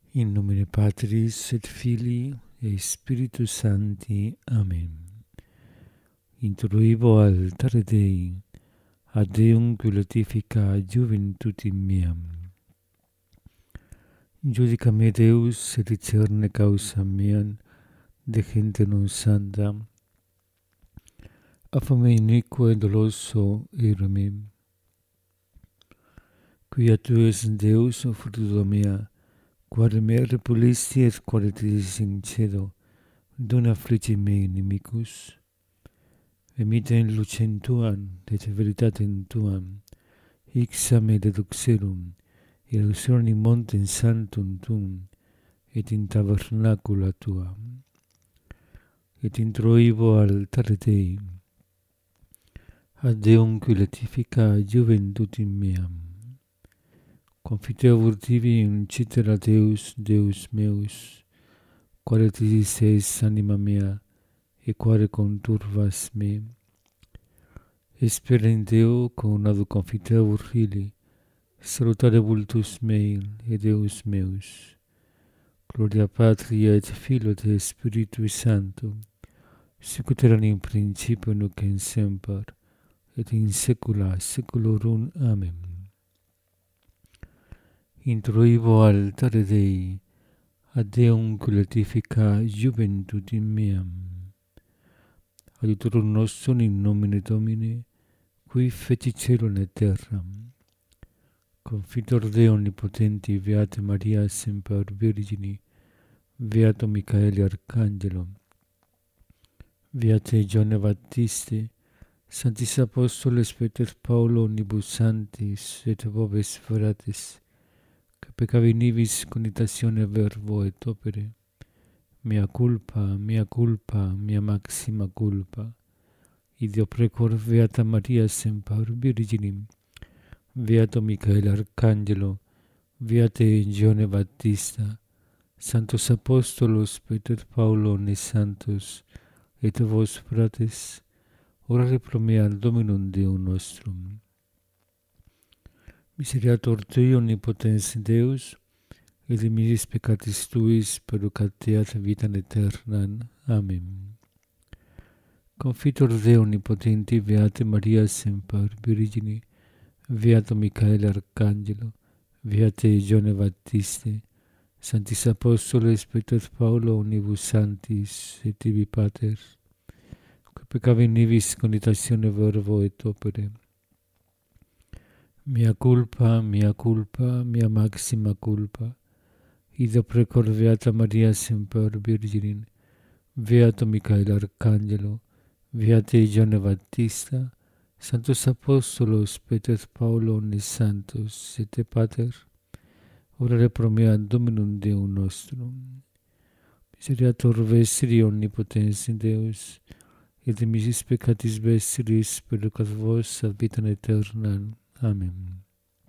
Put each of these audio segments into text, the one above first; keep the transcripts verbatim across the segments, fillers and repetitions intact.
In nomine Patris et Filii et Spiritus Sancti. Amen. Introibo altare Dei, ad Deum glorifica juventutem meam. Judica me Deus et discerne causam meam de gente non santa, affame iniquo et doloso ira mem. Quia tu es Deus, fruto mea, quare me repulisti et quare te sincedo, dona afflici me inimicus. Emite in lucem tuam, et veritatem tuam, ixa me deduxerum, illusione in montem sanctum tuum, et in tabernacula tuam. Et introibo altare Dei, ad Deum qui letifica juventutem meam. Confiteo vurtivi in citera Deus, Deus meus, quare tisis es anima mea, e quare conturvas me. Espera in Deo conado confiteo vurtili, salutare vultus mei, e Deus meus. Gloria Patria et Filio et Spiritui Sancto, sicut erat in principio nunc et semper, et in saecula saeculorum. Amen. Introibo altare Dei, ad Deum glorifica juventutem meam. Adiutorum nostrum in nomine Domini, qui feci caelum et terram. Confitor Deo omnipotenti, Beata Maria semper Virgini, Beato Michaeli Arcangelo, Beate Ioanne Baptiste, Sanctis Apostoles Peter Paulo omnibus sanctis et vobis fratres, que peccavi nibis conitatione verbo et opere, mea culpa, mea culpa, mea maxima culpa. Ideo precor Beata Maria semper Virginim, Beato Michael Arcangelo, Beate Ioanne Baptista, Santos Apostolos Peter Paulo ne Santos, et vos fratres, orare pro me al Dominum Deum nostrum. Miseriator Tui omnipotens Deus, et de misis peccatis Tuis perducateat vitam aeternam. Amen. Confitor Deo omnipotenti, Beate Maria semper Virgini, Beato Michael Arcangelo, Beate Ioanne Baptiste, Sanctis Apostoles Peter Paulo omnibus sanctis et tibi pater, que peccavi nibis conitatione verbo et opere. Mea culpa, mea culpa, mea maxima culpa. Ideo precor Beata Maria semper Virginin, Beato Michael Arcangelo, Beate Ioanne Baptista, Santos Apostolos Peter Paulo omnes santos, et te pater, orare pro me ad Dominum Deum nostrum. Miseriator vestri omnipotens Deus, et de misis peccatis vestris perducat vos ad vitam aeternam. Amen.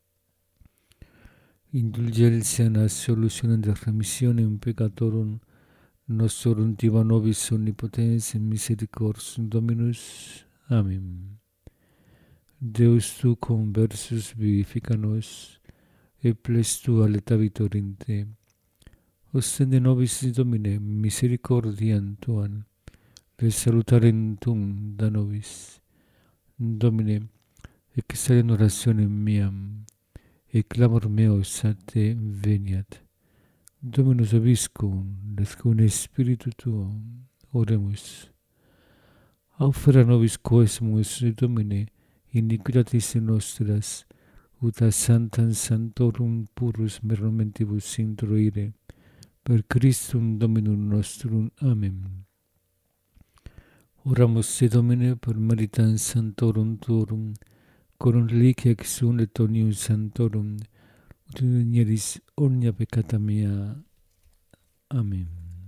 Indulgentia et solutionem de remissionem peccatorum nostrorum tiba nobis omnipotens in misericordiam Dominus. Amen. Deus tu conversus vivifica nos, et ples tua leta vitorinte. Ostende nobis Domine misericordiam tuam, et salutarem tuum da nobis. Domine, exale in orationem meam, et clamor meus a te veniat. Dominus vobiscum, et cum Spiritu tuo, oremus. Aufera nobis quesumus, Domine, iniquitatis nostras, ut a santam sanctorum purus meromentibus introire, per Christum Dominum nostrum. Amen. Oramus se Domine per meritam sanctorum tuorum, corum reliquia ex un et omnium sanctorum, ut inieris omnia peccata mea. Amen.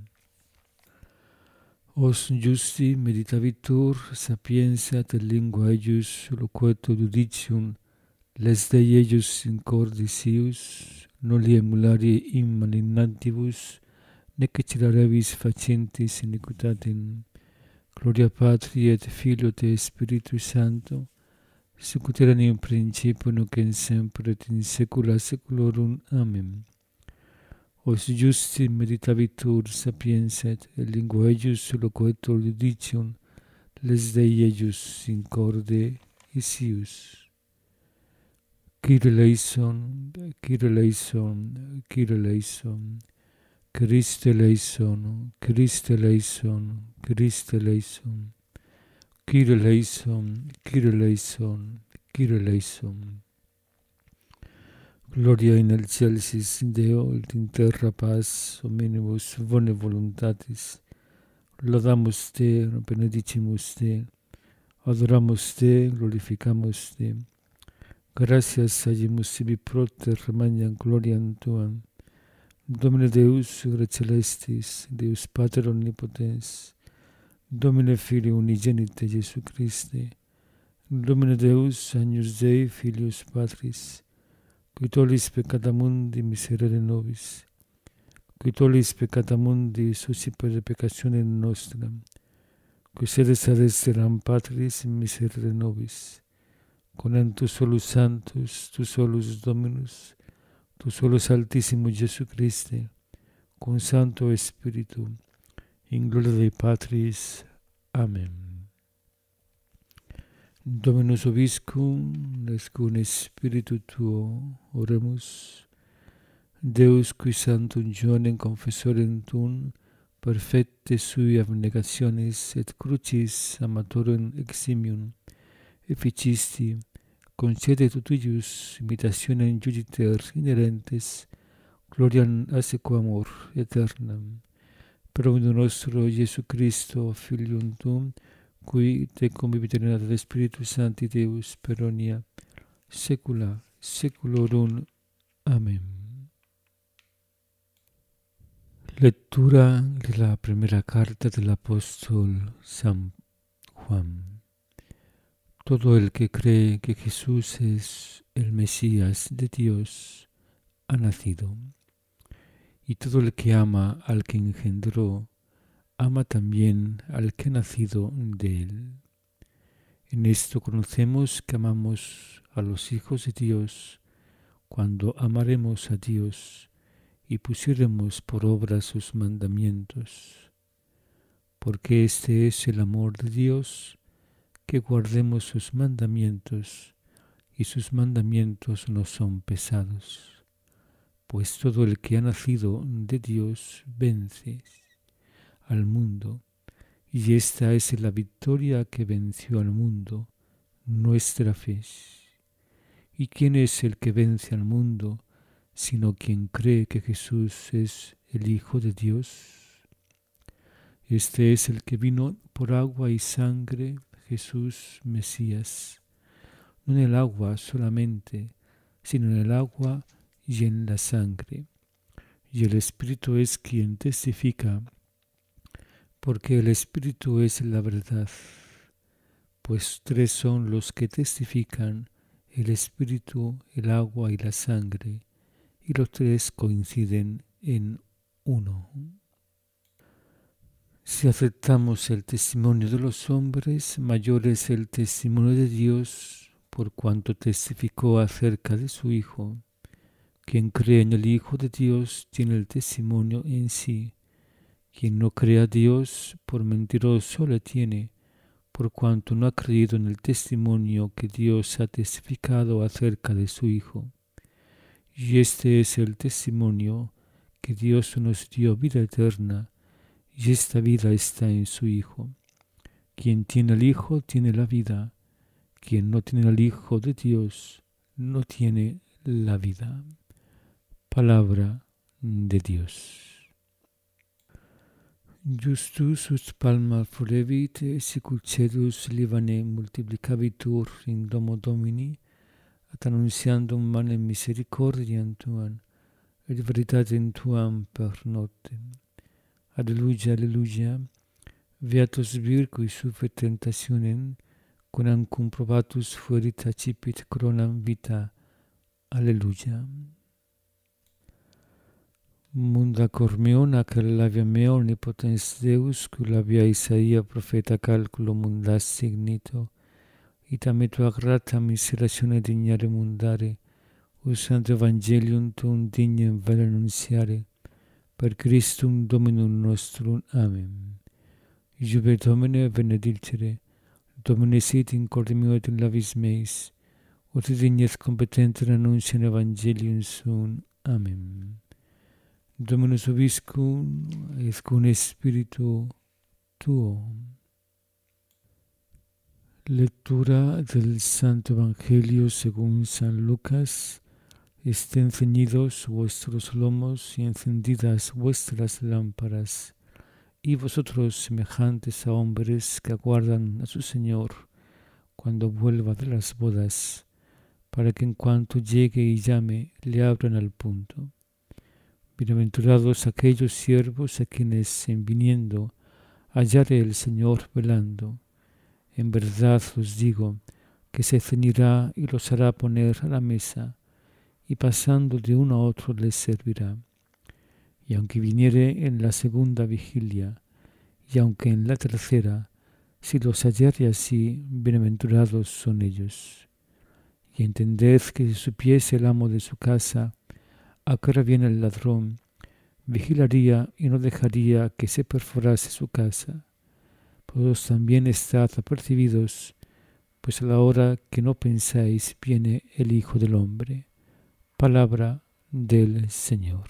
Os justi meditavitur sapientia et lingua eius loquetur judicium, les Dei eius in cordis ius, noli emularie in malignantibus, nec celarevis facientis iniquitatem. Gloria Patri et Filio et Spiritui Sancto, sicut erat in principio nunc et semper et in saecula saeculorum. Amen. os justi meditavitur sapienset, et lingua eius loquetur judicium, les Dei eius incorde isius. Kyrie eleison, Kyrie eleison, Kyrie eleison, Christe eleison, Christe eleison, Christe eleison, Kyrie eleison, Kyrie eleison, Kyrie eleison. Gloria in excelsis Deo, et in terra paz, hominibus bone voluntatis. Laudamus Te, benedicimus Te, adoramus Te, glorificamus Te. Gracias agimus sibi proter magnam gloriam Tuam. Domine Deus, Ure Celestis, Deus Pater Omnipotens, Domine Filii Unigenite Jesu Christe, Domine Deus, Agnus Dei, Filius Patris, qui tollis peccata mundi miserere nobis, qui tollis peccata mundi suscipere peccatione nostra, qui sedes ad esteram Patris miserere nobis, con tu solus Sanctus, tu solus Dominus, tu solus Altissimus Jesu Christe, con Santo Spiritu, in gloria Dei Patris. Amen. Dominus Vobiscum, nescun Spiritu Tuo, oremus. Deus qui Sanctum Johannem confessorem Tuum, perfecte sui abnegationis et crucis amatorum eximium, efficisti, concede tutuius imitationem juditer inerentes, gloriam a sequamur aeternam. Per omnium nostro Jesu Christo, Filium Tuum, qui te convivit in unitate Spiritus Sancti Deus per omnia saecula saeculorum. Amén. Lectura de la primera carta del apóstol San Juan. Todo el que cree que Jesús es el Mesías de Dios ha nacido, y todo el que ama al que engendró, ama también al que ha nacido de él. En esto conocemos que amamos a los hijos de Dios, cuando amaremos a Dios y pusiéremos por obra sus mandamientos. Porque este es el amor de Dios, que guardemos sus mandamientos, y sus mandamientos no son pesados. Pues todo el que ha nacido de Dios vence al mundo, y esta es la victoria que venció al mundo, nuestra fe. ¿Y quién es el que vence al mundo, sino quien cree que Jesús es el Hijo de Dios? Este es el que vino por agua y sangre, Jesús Mesías, no en el agua solamente, sino en el agua y en la sangre. Y el Espíritu es quien testifica, porque el Espíritu es la verdad, pues tres son los que testifican, el Espíritu, el agua y la sangre, y los tres coinciden en uno. Si aceptamos el testimonio de los hombres, mayor es el testimonio de Dios, por cuanto testificó acerca de su Hijo. Quien cree en el Hijo de Dios tiene el testimonio en sí. Quien no cree a Dios, por mentiroso le tiene, por cuanto no ha creído en el testimonio que Dios ha testificado acerca de su Hijo. Y este es el testimonio, que Dios nos dio vida eterna, y esta vida está en su Hijo. Quien tiene al Hijo tiene la vida, quien no tiene al Hijo de Dios no tiene la vida. Palabra de Dios. Justus ut palma florevit, sicul cedus Libane multiplicavitur in domo Domini, ad annuntiandum manem misericordiam Tuam, et veritatem Tuam per notem. Alleluia, alleluia, beatus vir cui sufet tentationem, quam comprobatus fuerit accipit coronam vita. Alleluia. Munda cor meo, nacel labia meo, omnipotens Deus, cui labia Isaia profeta calculo mundas signito, ita me tua grata miseratione dignare mundare, o santo evangelium tuum dignem vere annunziare, per Christum Dominum nostrum. Amen. Iube Domine benedicere, Domine sit in corde meo et in labis meis, ut dignes competenter annunciam Evangelium suum. Amen. Dominus vobiscum, et cum spiritu tuo. Lectura del Santo Evangelio según San Lucas. Estén ceñidos vuestros lomos y encendidas vuestras lámparas, y vosotros semejantes a hombres que aguardan a su Señor cuando vuelva de las bodas, para que en cuanto llegue y llame, le abran al punto. Bienaventurados aquellos siervos a quienes, en viniendo, hallare el Señor velando. En verdad os digo que se ceñirá y los hará poner a la mesa, y pasando de uno a otro les servirá. Y aunque viniere en la segunda vigilia, y aunque en la tercera, si los hallare así, bienaventurados son ellos. Y entended que si supiese el amo de su casa a qué hora viene el ladrón, vigilaría y no dejaría que se perforase su casa. Vosotros también estad apercibidos, pues a la hora que no pensáis viene el Hijo del Hombre. Palabra del Señor.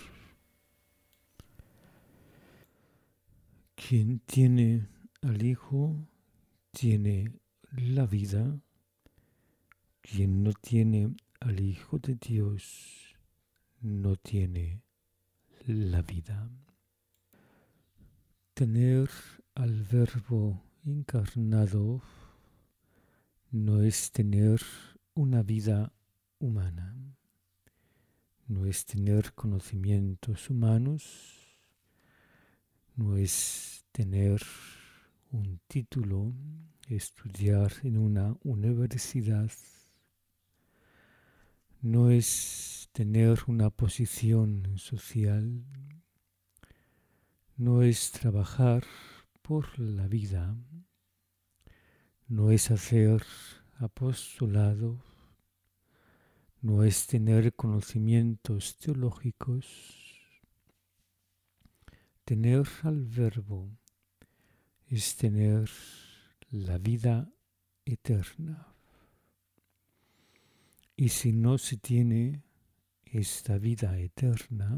Quien tiene al Hijo tiene la vida. Quien no tiene al Hijo de Dios no tiene la vida. Tener al Verbo encarnado no es tener una vida humana. No es tener conocimientos humanos, no es tener un título, estudiar en una universidad, no es tener una posición social, no es trabajar por la vida, no es hacer apostolado, no es tener conocimientos teológicos. Tener al Verbo es tener la vida eterna. Y si no se tiene esta vida eterna,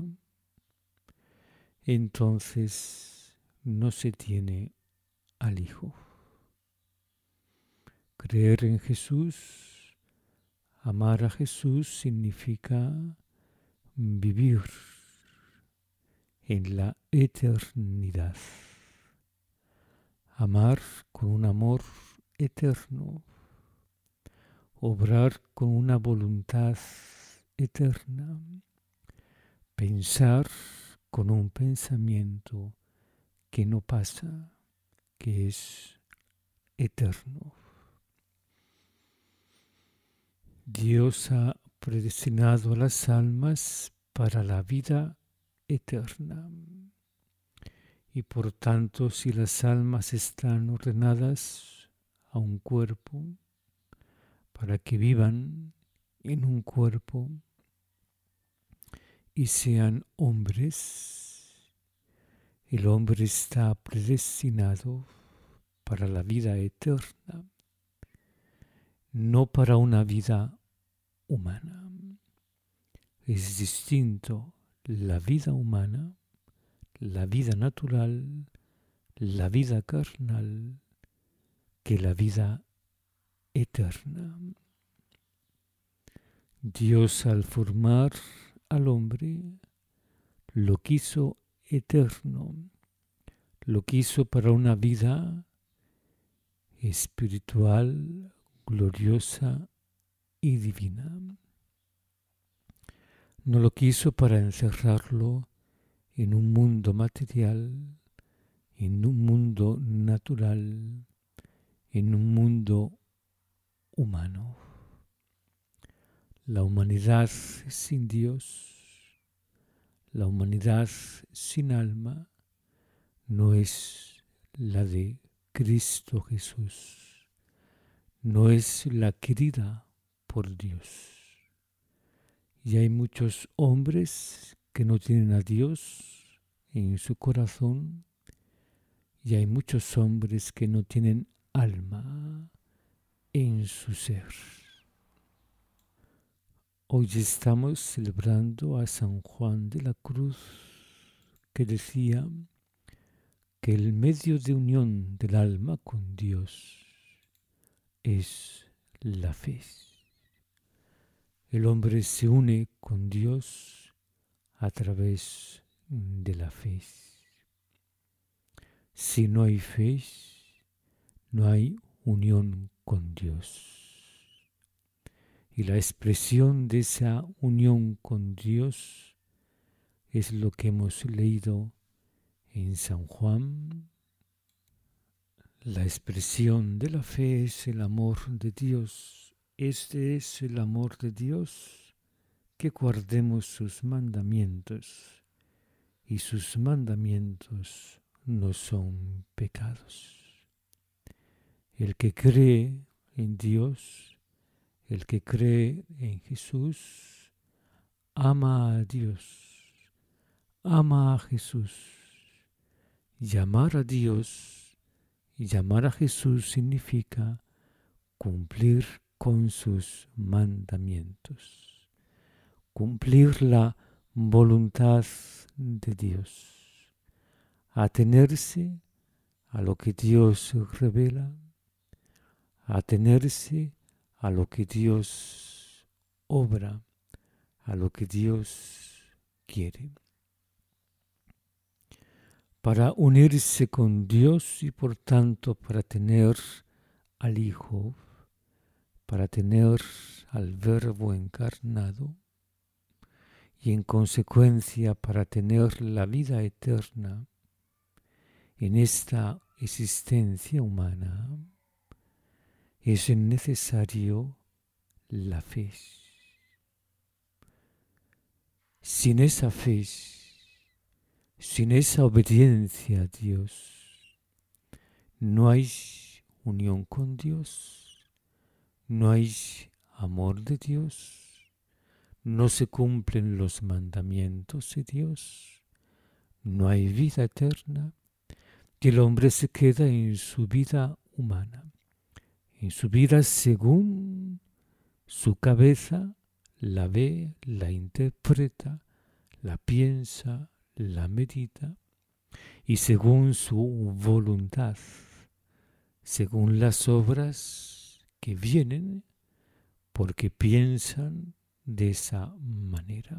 entonces no se tiene al Hijo. Creer en Jesús, amar a Jesús significa vivir en la eternidad. Amar con un amor eterno. Obrar con una voluntad eterna. Pensar con un pensamiento que no pasa, que es eterno. Dios ha predestinado a las almas para la vida eterna. Y por tanto, si las almas están ordenadas a un cuerpo, para que vivan en un cuerpo y sean hombres, el hombre está predestinado para la vida eterna, no para una vida humana. Es distinto la vida humana, la vida natural, la vida carnal, que la vida eterna. Dios, al formar al hombre, lo quiso eterno, lo quiso para una vida espiritual, gloriosa y divina. No lo quiso para encerrarlo en un mundo material, en un mundo natural, en un mundo humano. La humanidad sin Dios, la humanidad sin alma, no es la de Cristo Jesús, no es la querida por Dios. Y hay muchos hombres que no tienen a Dios en su corazón y hay muchos hombres que no tienen alma en su ser. Hoy estamos celebrando a San Juan de la Cruz, que decía que el medio de unión del alma con Dios es la fe. El hombre se une con Dios a través de la fe. Si no hay fe, no hay unión con Dios. Y la expresión de esa unión con Dios es lo que hemos leído en San Juan. La expresión de la fe es el amor de Dios. Este es el amor de Dios, que guardemos sus mandamientos, y sus mandamientos no son pecados. El que cree en Dios, el que cree en Jesús, ama a Dios, ama a Jesús. Llamar a Dios y llamar a Jesús significa cumplir con sus mandamientos, cumplir la voluntad de Dios, atenerse a lo que Dios revela, atenerse a lo que Dios obra, a lo que Dios quiere. Para unirse con Dios y por tanto para tener al Hijo, para tener al Verbo encarnado y en consecuencia para tener la vida eterna en esta existencia humana, es necesario la fe. Sin esa fe, sin esa obediencia a Dios, no hay unión con Dios, no hay amor de Dios, no se cumplen los mandamientos de Dios, no hay vida eterna, y el hombre se queda en su vida humana, en su vida según su cabeza la ve, la interpreta, la piensa, la medita, y según su voluntad, según las obras que vienen, porque piensan de esa manera.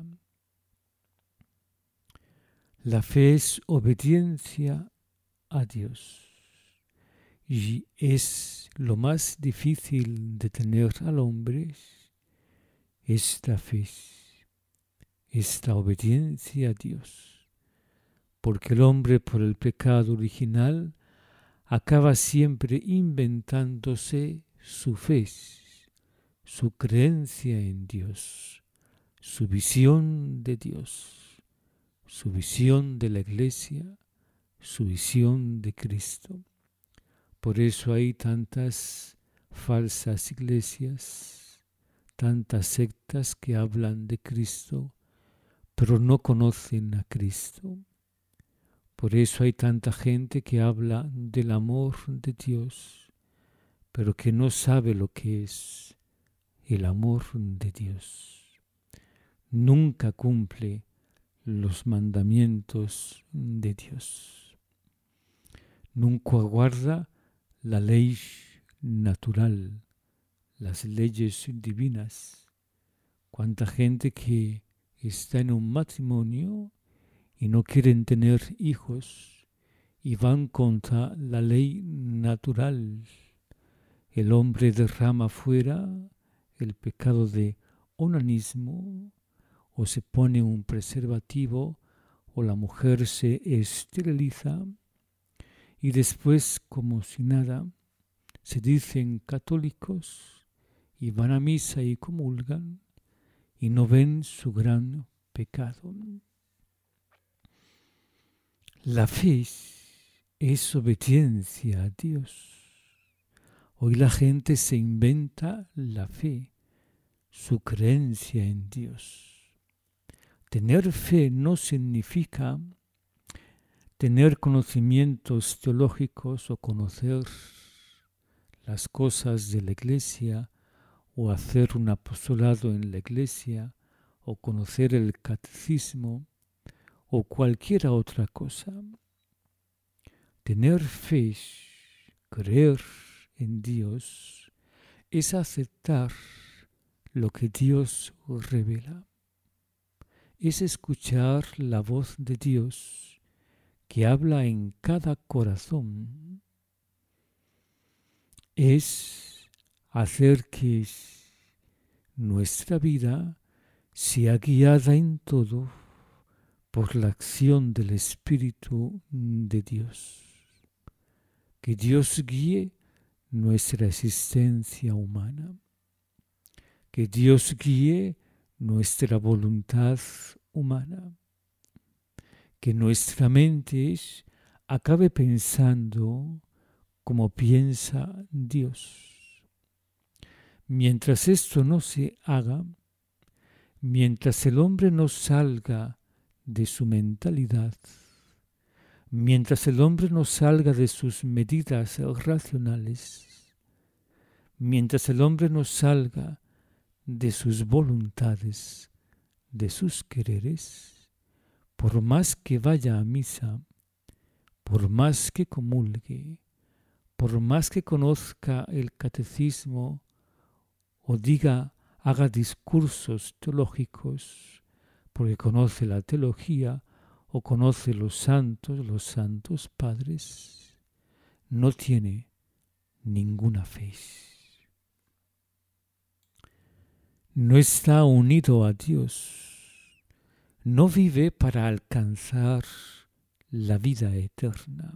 La fe es obediencia a Dios y es lo más difícil de tener al hombre, esta fe, esta obediencia a Dios, porque el hombre por el pecado original acaba siempre inventándose su fe, su creencia en Dios, su visión de Dios, su visión de la Iglesia, su visión de Cristo. Por eso hay tantas falsas iglesias, tantas sectas que hablan de Cristo, pero no conocen a Cristo. Por eso hay tanta gente que habla del amor de Dios, pero que no sabe lo que es el amor de Dios. Nunca cumple los mandamientos de Dios. Nunca guarda la ley natural, las leyes divinas. Cuánta gente que está en un matrimonio y no quieren tener hijos y van contra la ley natural. El hombre derrama fuera el pecado de onanismo, o se pone un preservativo, o la mujer se esteriliza, y después, como si nada, se dicen católicos y van a misa y comulgan y no ven su gran pecado. La fe es obediencia a Dios. Hoy la gente se inventa la fe, su creencia en Dios. Tener fe no significa tener conocimientos teológicos o conocer las cosas de la Iglesia o hacer un apostolado en la Iglesia o conocer el catecismo o cualquier otra cosa. Tener fe, creer en Dios, es aceptar lo que Dios revela. Es escuchar la voz de Dios que habla en cada corazón. Es hacer que nuestra vida sea guiada en todo por la acción del Espíritu de Dios. Que Dios guíe nuestra existencia humana. Que Dios guíe nuestra voluntad humana. Que nuestra mente acabe pensando como piensa Dios. Mientras esto no se haga, mientras el hombre no salga de su mentalidad, mientras el hombre no salga de sus medidas racionales, mientras el hombre no salga de sus voluntades, de sus quereres, por más que vaya a misa, por más que comulgue, por más que conozca el catecismo o diga, haga discursos teológicos, porque conoce la teología o conoce los santos, los santos padres, no tiene ninguna fe. No está unido a Dios, no vive para alcanzar la vida eterna.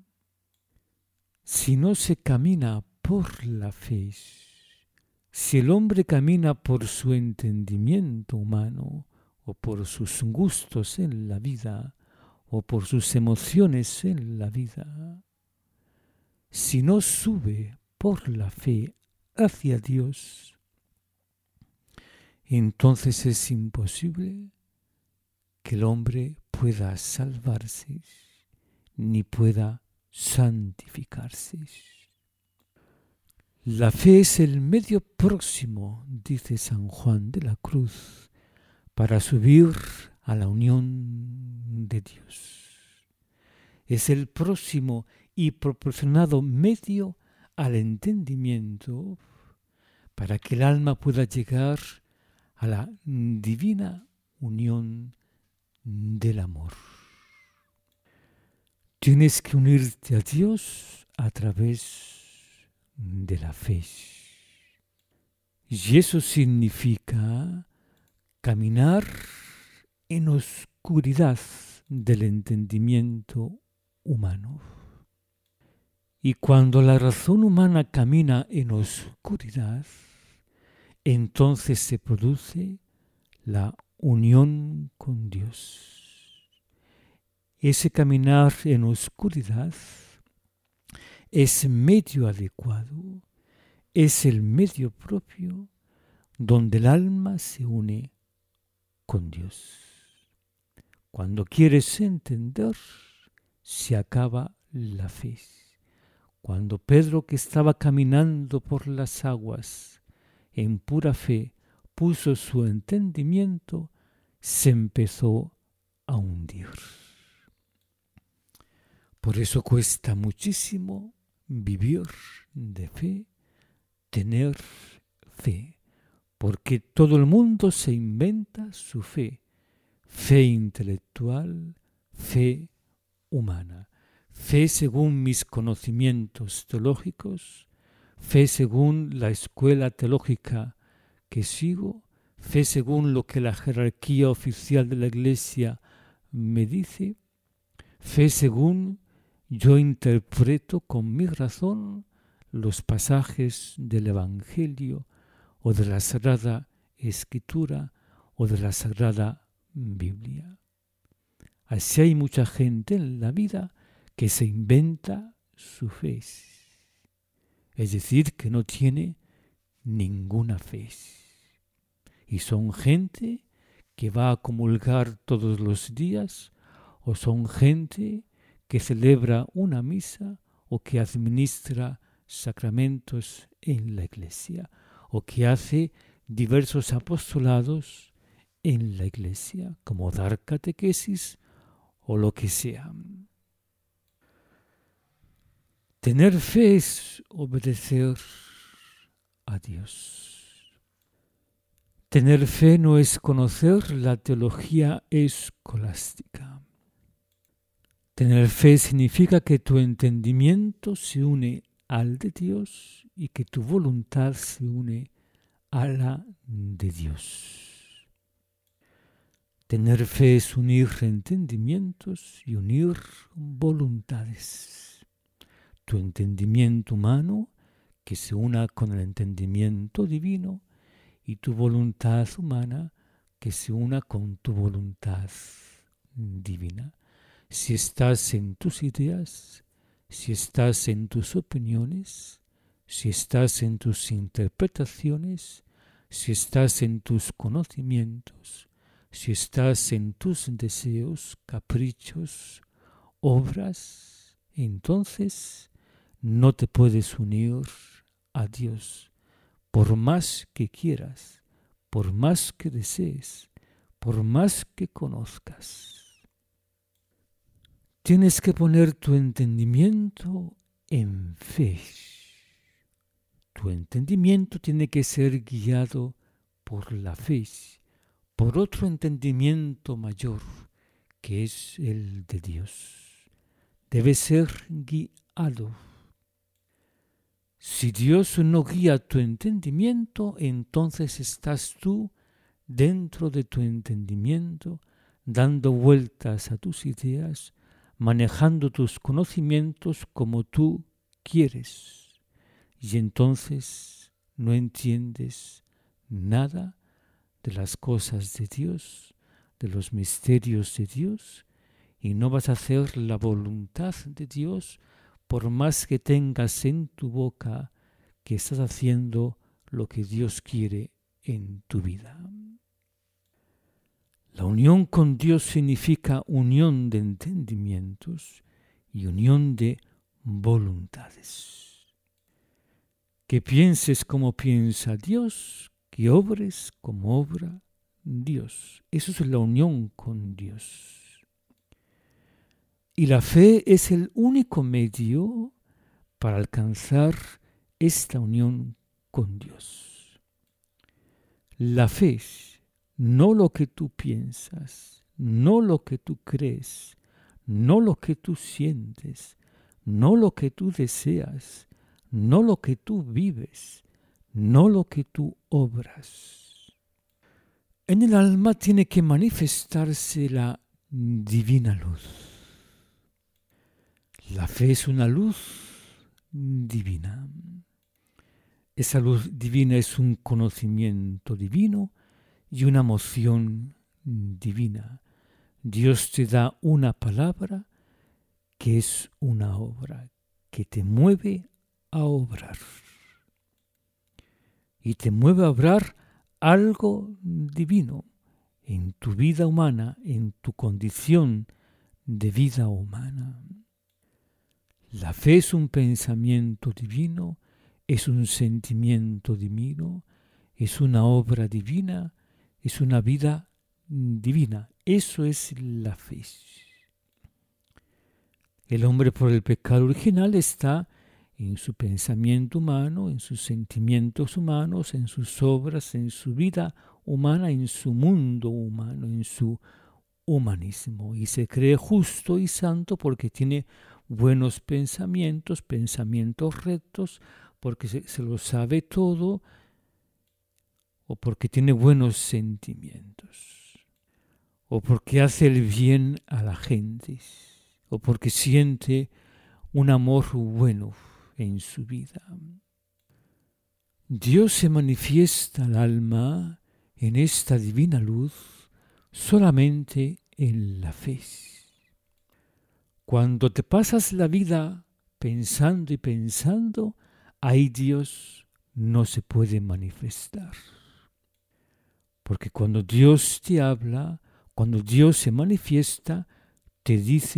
Si no se camina por la fe, si el hombre camina por su entendimiento humano o por sus gustos en la vida o por sus emociones en la vida, si no sube por la fe hacia Dios, entonces es imposible que el hombre pueda salvarse ni pueda santificarse. La fe es el medio próximo, dice San Juan de la Cruz, para subir a la unión de Dios. Es el próximo y proporcionado medio al entendimiento para que el alma pueda llegar a la divina unión del amor. Tienes que unirte a Dios a través de la fe. Y eso significa caminar en oscuridad del entendimiento humano. Y cuando la razón humana camina en oscuridad, entonces se produce la unión con Dios. Ese caminar en oscuridad es medio adecuado, es el medio propio donde el alma se une con Dios. Cuando quieres entender, se acaba la fe. Cuando Pedro, que estaba caminando por las aguas en pura fe, puso su entendimiento, se empezó a hundir. Por eso cuesta muchísimo vivir de fe, tener fe, porque todo el mundo se inventa su fe, fe intelectual, fe humana, fe según mis conocimientos teológicos, fe según la escuela teológica que sigo, fe según lo que la jerarquía oficial de la Iglesia me dice, fe según yo interpreto con mi razón los pasajes del Evangelio o de la Sagrada Escritura o de la Sagrada Biblia. Así hay mucha gente en la vida que se inventa su fe, es decir, que no tiene ninguna fe. Y son gente que va a comulgar todos los días o son gente que celebra una misa o que administra sacramentos en la iglesia o que hace diversos apostolados en la iglesia, como dar catequesis o lo que sea. Tener fe es obedecer a Dios. Tener fe no es conocer la teología escolástica. Tener fe significa que tu entendimiento se une al de Dios y que tu voluntad se une a la de Dios. Tener fe es unir entendimientos y unir voluntades. Tu entendimiento humano que se una con el entendimiento divino y tu voluntad humana que se una con tu voluntad divina. Si estás en tus ideas, si estás en tus opiniones, si estás en tus interpretaciones, si estás en tus conocimientos, si estás en tus deseos, caprichos, obras, entonces no te puedes unir a Dios, por más que quieras, por más que desees, por más que conozcas. Tienes que poner tu entendimiento en fe. Tu entendimiento tiene que ser guiado por la fe, por otro entendimiento mayor, que es el de Dios. Debe ser guiado. Si Dios no guía tu entendimiento, entonces estás tú dentro de tu entendimiento, dando vueltas a tus ideas, manejando tus conocimientos como tú quieres. Y entonces no entiendes nada de las cosas de Dios, de los misterios de Dios, y no vas a hacer la voluntad de Dios por más que tengas en tu boca que estás haciendo lo que Dios quiere en tu vida. La unión con Dios significa unión de entendimientos y unión de voluntades. Que pienses como piensa Dios, que obres como obra Dios. Eso es la unión con Dios. Y la fe es el único medio para alcanzar esta unión con Dios. La fe, no lo que tú piensas, no lo que tú crees, no lo que tú sientes, no lo que tú deseas, no lo que tú vives, no lo que tú obras. En el alma tiene que manifestarse la divina luz. La fe es una luz divina. Esa luz divina es un conocimiento divino y una emoción divina. Dios te da una palabra que es una obra, que te mueve a obrar. Y te mueve a obrar algo divino en tu vida humana, en tu condición de vida humana. La fe es un pensamiento divino, es un sentimiento divino, es una obra divina, es una vida divina. Eso es la fe. El hombre por el pecado original está en su pensamiento humano, en sus sentimientos humanos, en sus obras, en su vida humana, en su mundo humano, en su humanismo. Y se cree justo y santo porque tiene buenos pensamientos, pensamientos rectos, porque se, se lo sabe todo, o porque tiene buenos sentimientos, o porque hace el bien a la gente, o porque siente un amor bueno en su vida. Dios se manifiesta al alma en esta divina luz solamente en la fe. Cuando te pasas la vida pensando y pensando, ahí Dios no se puede manifestar. Porque cuando Dios te habla, cuando Dios se manifiesta, te dice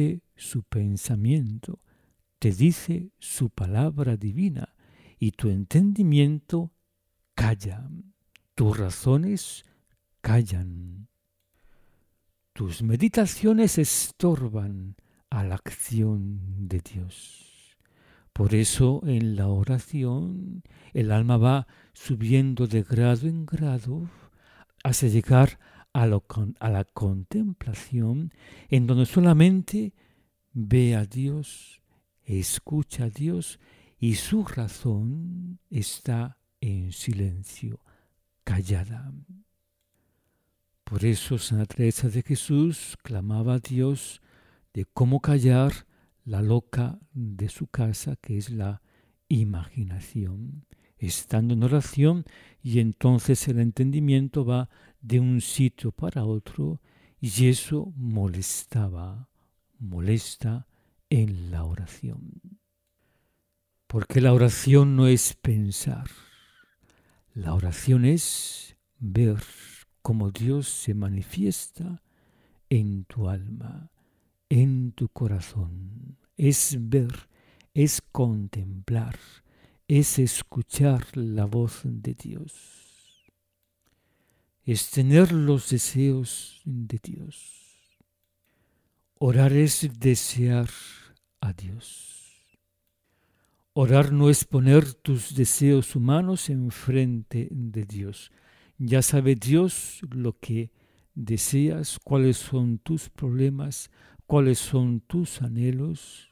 su pensamiento, te dice su palabra divina y tu entendimiento calla, tus razones callan. Tus meditaciones estorban a la acción de Dios. Por eso en la oración el alma va subiendo de grado en grado hasta llegar a, lo, a la contemplación, en donde solamente ve a Dios, escucha a Dios y su razón está en silencio, callada. Por eso Santa Teresa de Jesús clamaba a Dios de cómo callar la loca de su casa, que es la imaginación, estando en oración, y entonces el entendimiento va de un sitio para otro, y eso molestaba, molesta en la oración. Porque la oración no es pensar, la oración es ver cómo Dios se manifiesta en tu alma, en tu corazón. Es ver, es contemplar, es escuchar la voz de Dios. Es tener los deseos de Dios. Orar es desear a Dios. Orar no es poner tus deseos humanos enfrente de Dios. Ya sabe Dios lo que deseas, cuáles son tus problemas, cuáles son tus anhelos.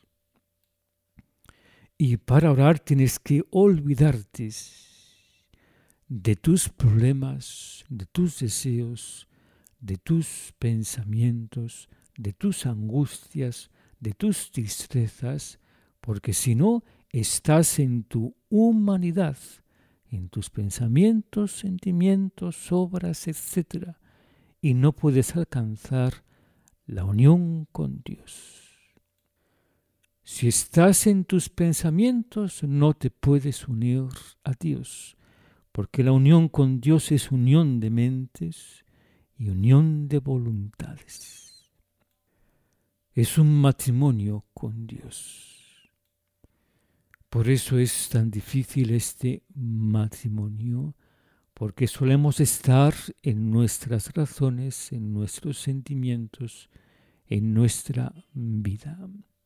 Y para orar tienes que olvidarte de tus problemas, de tus deseos, de tus pensamientos, de tus angustias, de tus tristezas, porque si no, estás en tu humanidad, en tus pensamientos, sentimientos, obras, etcétera, y no puedes alcanzar la unión con Dios. Si estás en tus pensamientos, no te puedes unir a Dios, porque la unión con Dios es unión de mentes y unión de voluntades. Es un matrimonio con Dios. Por eso es tan difícil este matrimonio, porque solemos estar en nuestras razones, en nuestros sentimientos, en nuestra vida.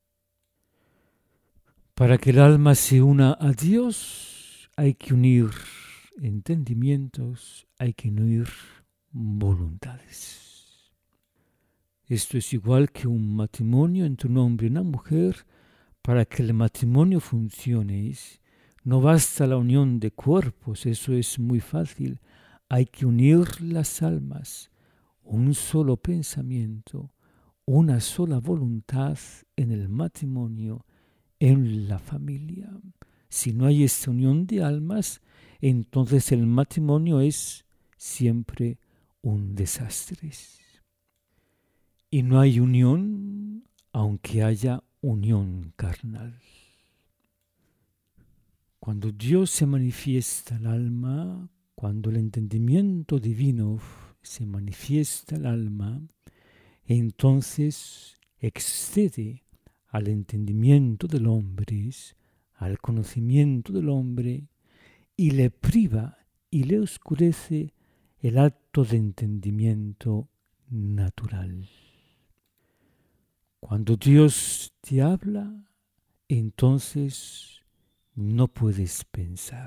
Para que el alma se una a Dios, hay que unir entendimientos, hay que unir voluntades. Esto es igual que un matrimonio entre un hombre y una mujer. Para que el matrimonio funcione, no basta la unión de cuerpos, eso es muy fácil. Hay que unir las almas, un solo pensamiento, una sola voluntad en el matrimonio, en la familia. Si no hay esta unión de almas, entonces el matrimonio es siempre un desastre. Y no hay unión, aunque haya unión carnal. Cuando Dios se manifiesta al alma, cuando el entendimiento divino se manifiesta al alma, entonces excede al entendimiento del hombre, al conocimiento del hombre, y le priva y le oscurece el acto de entendimiento natural. Cuando Dios te habla, entonces no puedes pensar.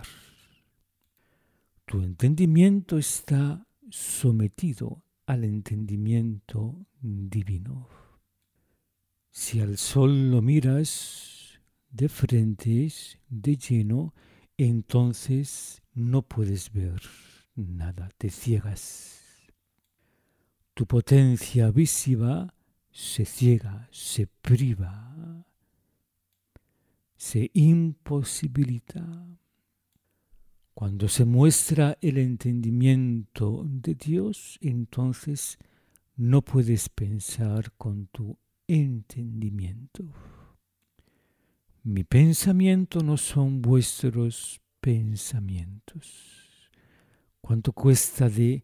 Tu entendimiento está sometido al entendimiento divino. Si al sol lo miras de frente, de lleno, entonces no puedes ver nada, te ciegas. Tu potencia visiva se ciega, se priva, se imposibilita. Cuando se muestra el entendimiento de Dios, entonces no puedes pensar con tu entendimiento. Mi pensamiento no son vuestros pensamientos. ¿Cuánto cuesta de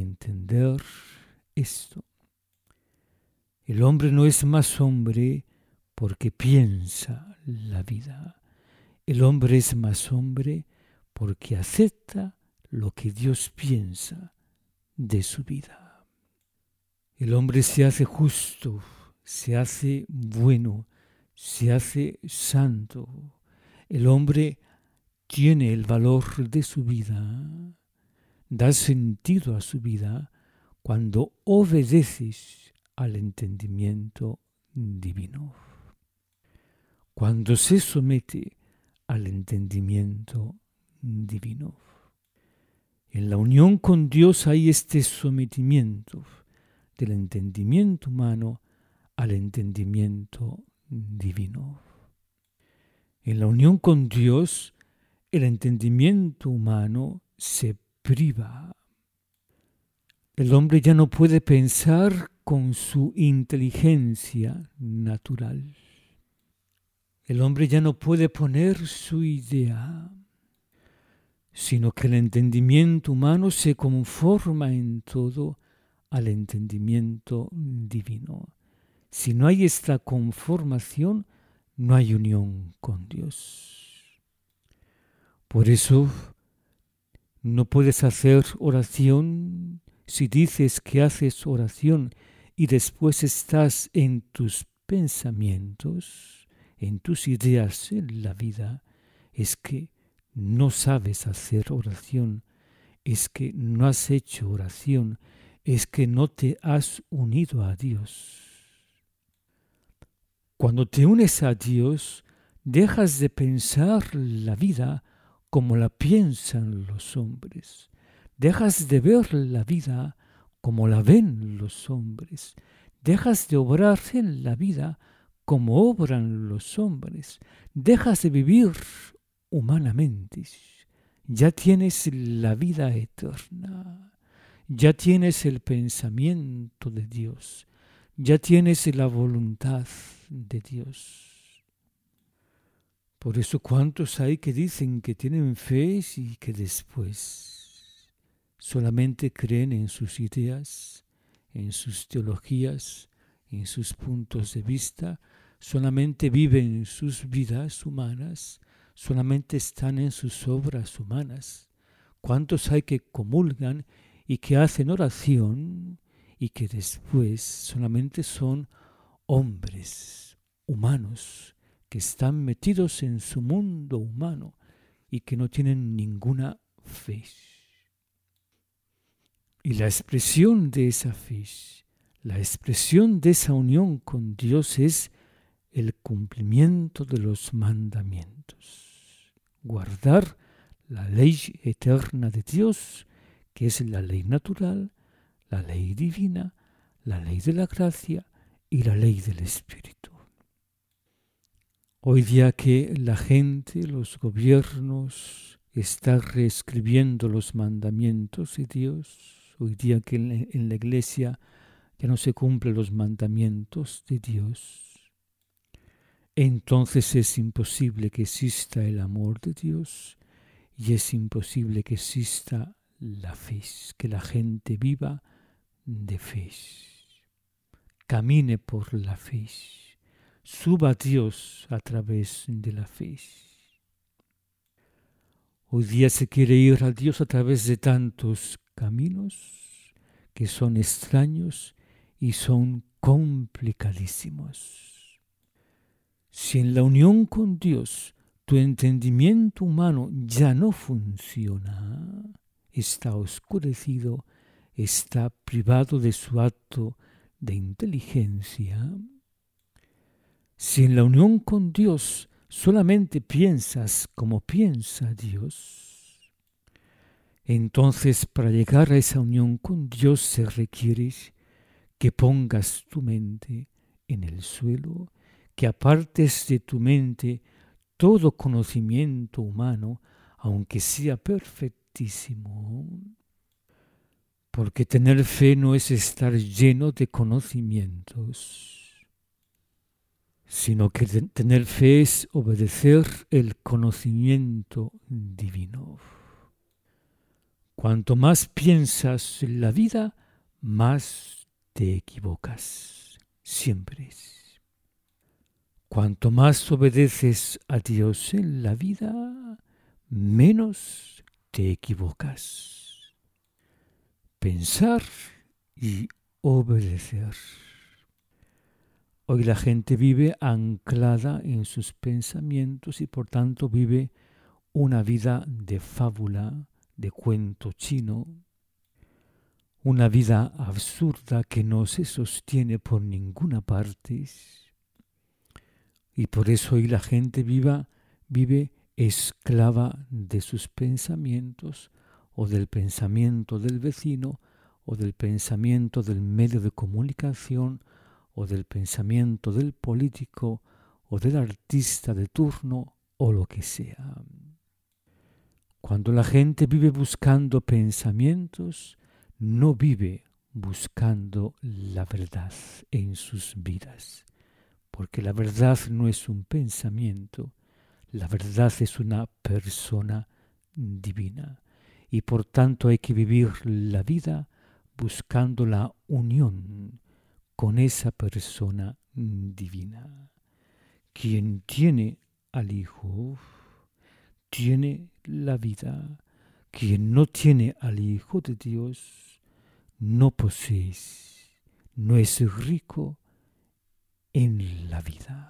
entender esto? El hombre no es más hombre porque piensa la vida. El hombre es más hombre porque acepta lo que Dios piensa de su vida. El hombre se hace justo, se hace bueno, se hace santo. El hombre tiene el valor de su vida, da sentido a su vida cuando obedeces al entendimiento divino. Cuando se somete al entendimiento divino. En la unión con Dios hay este sometimiento del entendimiento humano al entendimiento divino. En la unión con Dios, el entendimiento humano se priva. El hombre ya no puede pensar con su inteligencia natural. El hombre ya no puede poner su idea, sino que el entendimiento humano se conforma en todo al entendimiento divino. Si no hay esta conformación, no hay unión con Dios. Por eso no puedes hacer oración si dices que haces oración y después estás en tus pensamientos, en tus ideas en la vida, es que no sabes hacer oración, es que no has hecho oración, es que no te has unido a Dios. Cuando te unes a Dios, dejas de pensar la vida como la piensan los hombres. Dejas de ver la vida como la ven los hombres. Dejas de obrar en la vida como obran los hombres. Dejas de vivir humanamente. Ya tienes la vida eterna. Ya tienes el pensamiento de Dios. Ya tienes la voluntad de Dios. Por eso, ¿cuántos hay que dicen que tienen fe y que después solamente creen en sus ideas, en sus teologías, en sus puntos de vista, solamente viven sus vidas humanas, solamente están en sus obras humanas? ¿Cuántos hay que comulgan y que hacen oración y que después solamente son hombres humanos que están metidos en su mundo humano y que no tienen ninguna fe? Y la expresión de esa fe, la expresión de esa unión con Dios es el cumplimiento de los mandamientos. Guardar la ley eterna de Dios, que es la ley natural, la ley divina, la ley de la gracia y la ley del Espíritu. Hoy día que la gente, los gobiernos, están reescribiendo los mandamientos de Dios, hoy día que en la, en la iglesia ya no se cumplen los mandamientos de Dios, entonces es imposible que exista el amor de Dios y es imposible que exista la fe, que la gente viva de fe, camine por la fe, suba a Dios a través de la fe. Hoy día se quiere ir a Dios a través de tantos caminos que son extraños y son complicadísimos. Si en la unión con Dios tu entendimiento humano ya no funciona, está oscurecido, está privado de su acto de inteligencia. Si en la unión con Dios solamente piensas como piensa Dios, entonces para llegar a esa unión con Dios se requiere que pongas tu mente en el suelo, que apartes de tu mente todo conocimiento humano, aunque sea perfectísimo. Porque tener fe no es estar lleno de conocimientos, sino que tener fe es obedecer el conocimiento divino. Cuanto más piensas en la vida, más te equivocas. Siempre. Cuanto más obedeces a Dios en la vida, menos te equivocas. Pensar y obedecer. Hoy la gente vive anclada en sus pensamientos y por tanto vive una vida de fábula, de cuento chino, una vida absurda que no se sostiene por ninguna parte. Y por eso hoy la gente viva, vive esclava de sus pensamientos o del pensamiento del vecino o del pensamiento del medio de comunicación o del pensamiento del político o del artista de turno o lo que sea. Cuando la gente vive buscando pensamientos, no vive buscando la verdad en sus vidas. Porque la verdad no es un pensamiento, la verdad es una persona divina. Y por tanto hay que vivir la vida buscando la unión con esa persona divina. Quien tiene al Hijo, tiene la vida. Quien no tiene al Hijo de Dios, no posee, no es rico en la vida.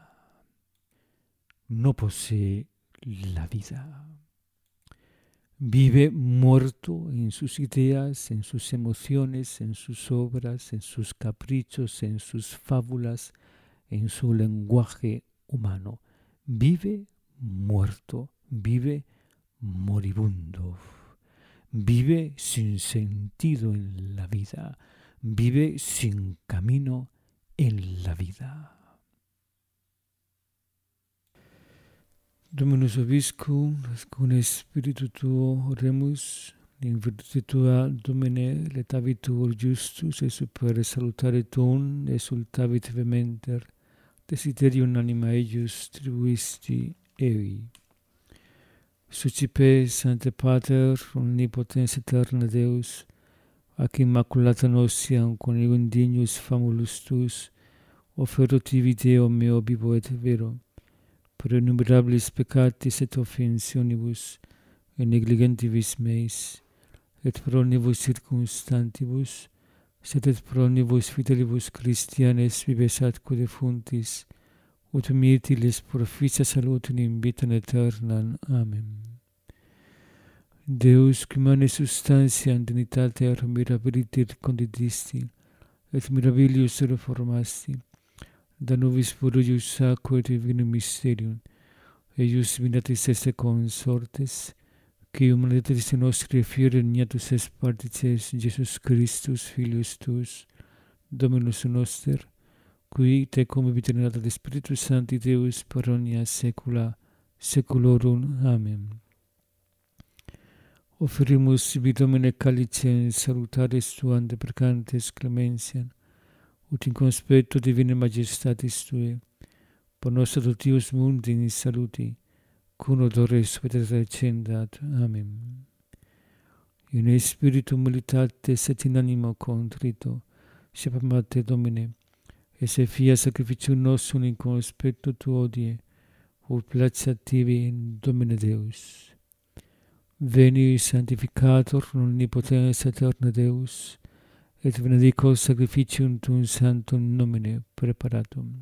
No posee la vida. Vive muerto en sus ideas, en sus emociones, en sus obras, en sus caprichos, en sus fábulas, en su lenguaje humano. Vive muerto, vive moribundo. Vive sin sentido en la vida. Vive sin camino en la vida. Dominus Vobiscum, cum spiritu tuo oremus, in virtute tua, Domine, letavitur justus, et super salutare tuum, exultavit vehementer, desiderium anima eius tribuisti ei. Sucipe, Sancte Pater, omnipotens aeterna Deus, ac immaculata nostiam conegum dignus famulus tuus, ofero tibi Deo meo vivo et vero, per innumerabilis peccatis et offensionibus, et negligentibus meis, et pro omnibus circumstantibus, sed et pro omnibus fidelibus Christianes vives atque defuntis, ut mirtiles proficia salutem in vitam aeternam. Amen. Deus, qui mane substantiam dignitatem mirabiliter condidisti, et mirabilius reformasti, da nobis purius sacro et divinum mysterium, eius minatis esse consortes, qui humanitatis nostri fiere ignatus est partices Jesus Christus, Filius tuus, Dominus noster, qui tecum vita de Spiritus Sancti Deus per omnia saecula saeculorum. Amen. Offerimus sibi Domine calicem salutaris tuam deprecantes clemensiam, ut in conspecto divinae majestatis Tuae, por nos adoptivos mundi in saluti, cum odore suae recendat. Amen. In spiritu humilitatis et in animo contrito, sapamate Domine, et se fia sacrificium nostrum in conspecto Tuo odie, ut placeat tibi in Domine Deus. Veni sanctificator omnipotens aeterna Deus, et benedico sacrificium tuum sanctum nomine preparatum.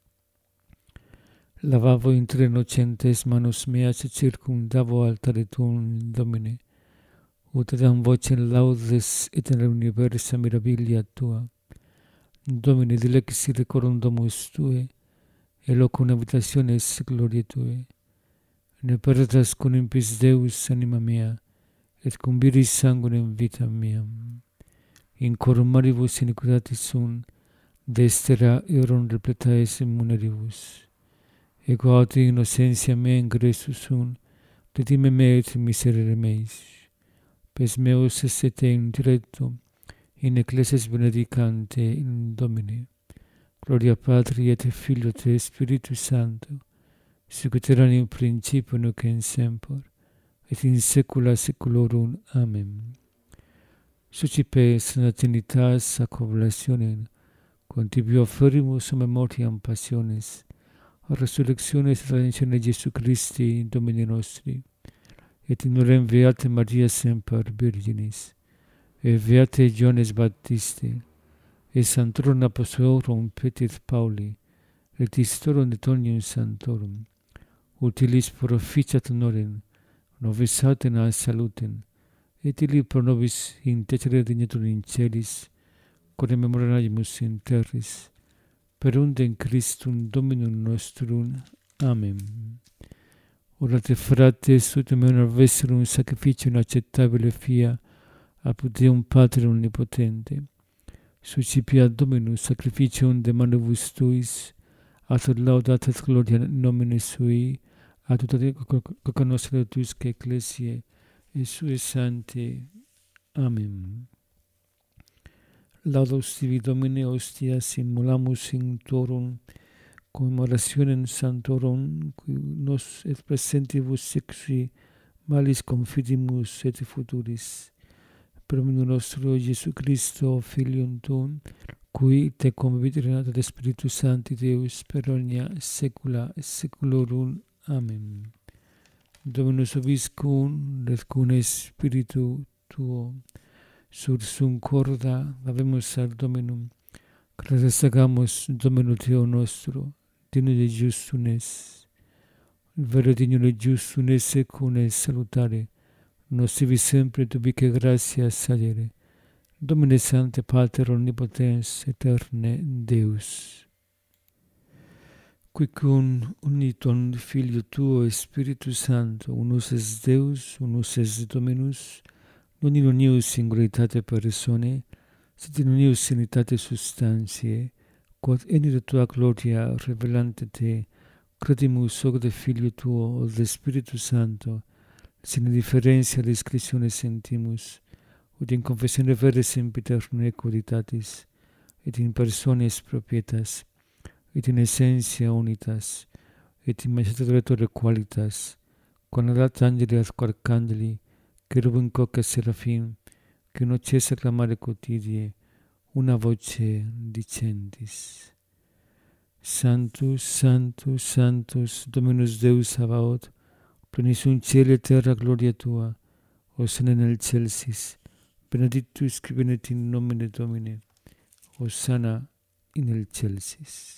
Lavavo inter innocentes manus meas et circumdavo altare tuum, Domine, ut dam vocem laudes et in universa mirabilia Tua. Domine, dilexi decorum domus Tuae, et locum habitationes gloriae Tuae. Ne perdas cum impis Deus anima mea, et cum viris sanguinem vita meam. In corum maribus iniquitatis sunt, destera eorum repletaes muneribus. Ego aut innocentia mea ingressus sunt, redime me et miserere meis. Pes meus esse te in diretto, in ecclesias benedicante in Domine. Gloria Patri et Filio et Spiritus Sancto, sic ut erat in principio nunc et semper, et in saecula saeculorum. Amen. Sucipe Sancta Trinitas ac oblationem, quantibio offerimus memoriam passiones, resurreczione e redenzione Gesù Christi, Domini nostri, et in orem beate Maria semper Virginis, et beate Ioannes Baptiste, et sanctorum apostolorum Petris Pauli, et historiam de omnium sanctorum, utilis proficiat honorem, nobis autem a salutem, et illi pro nobis intercedere dignatur in celis, quod memorabimus in terris, per undem Christum Dominum nostrum. Amen. Orate frates, ut meum vesserum sacrificium acceptabile fia, apud Deum Pater omnipotente. Suscipiat Dominus sacrificium de manibus tuis, at laudat et gloria nomine sui, ad ut cognoscere tuisque ecclesiae, et sui sancti. Amen. Laudamus tibi Domine, hostia simulamus in torum, commemorationem sanctorum, qui nos et presentibus sexui malis confidimus et futuris. Per omnium nostro Jesu Christo, Filium tuum, qui te convit renata de Spiritus Sancti Deus per omnia saecula saeculorum. Amen. Dominus vobiscum, et cum Spiritu tuo, sursum corda habemus ad Dominum, gracias hagamos Domino Deo nostro, digno de justum es, vero digno de justum es cum es salutare, nos sibi sempre tubique gratias sagere. Domine Sancte Pater omnipotens aeterne Deus, qui cum unitum Filio tuo Spiritus Sancto, unus es Deus, unus es Dominus, non in unius singularitate personae, sed in unius unitate substantiae, quod in tua gloria revelante te, credimus hoc de Filio tuo, o de Spiritus Sancto, sine differentia discretione sentimus, ut in confessione vere sempiterne quoditatis, et in persones propietas, et in essentia unitas, et in majestatea qualitas, quonadat angeli ad arcangeli, cherubim coque serafim, que non cessa clamare quotidie, una voce dicentis. Sanctus, Sanctus, Sanctus, Dominus Deus Sabaoth, plenis in cielo et terra gloria tua, hosanna in excelsis, benedictus qui venit in nomine Domini, hosanna in excelsis.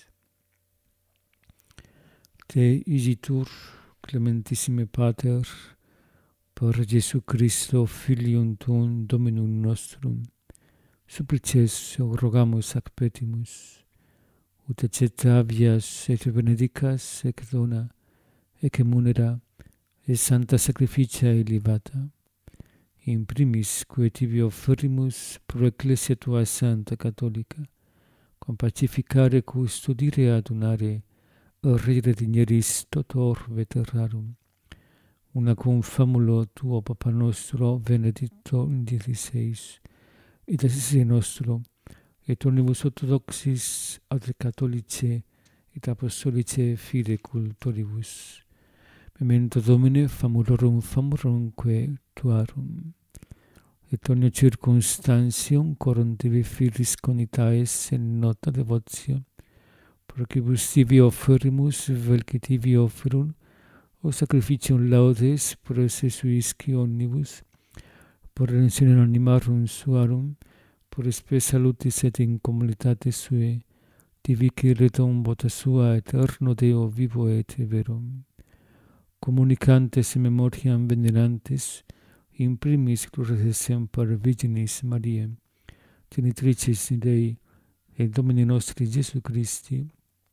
Te igitur, clementissime Pater, per Jesu Christo, Filium tuum, Dominum nostrum, supplices rogamus ac petimus, ut acceptabias et benedicas ec dona, ec munera, et santa sacrificia elevata, in primis quae tibi offerimus pro ecclesia tua santa catholica, com pacificare custodire adunare, et regere digneris totor veterarum, una cum famulo tuo Papa nostro Benedicto diciseis, et assise nostro, et omnibus orthodoxis ad catholice et apostolice fide cultoribus. Memento Domine famulorum famurumque tuarum, et omnia circumstantium coram tibi filis conitaes in nota devotio, procibus tibi offerimus vel que tibi offerum, o sacrificium laudes pro esse suisci omnibus, por redemptione animarum suarum, por spe salutis et in communitate sue, tibique retum vota sua eterno Deo vivo et verum. Communicantes in memoriam venerantes, in primis glorias semper Virginis Mariae, genitricis Dei et Domini nostri Jesu Christi,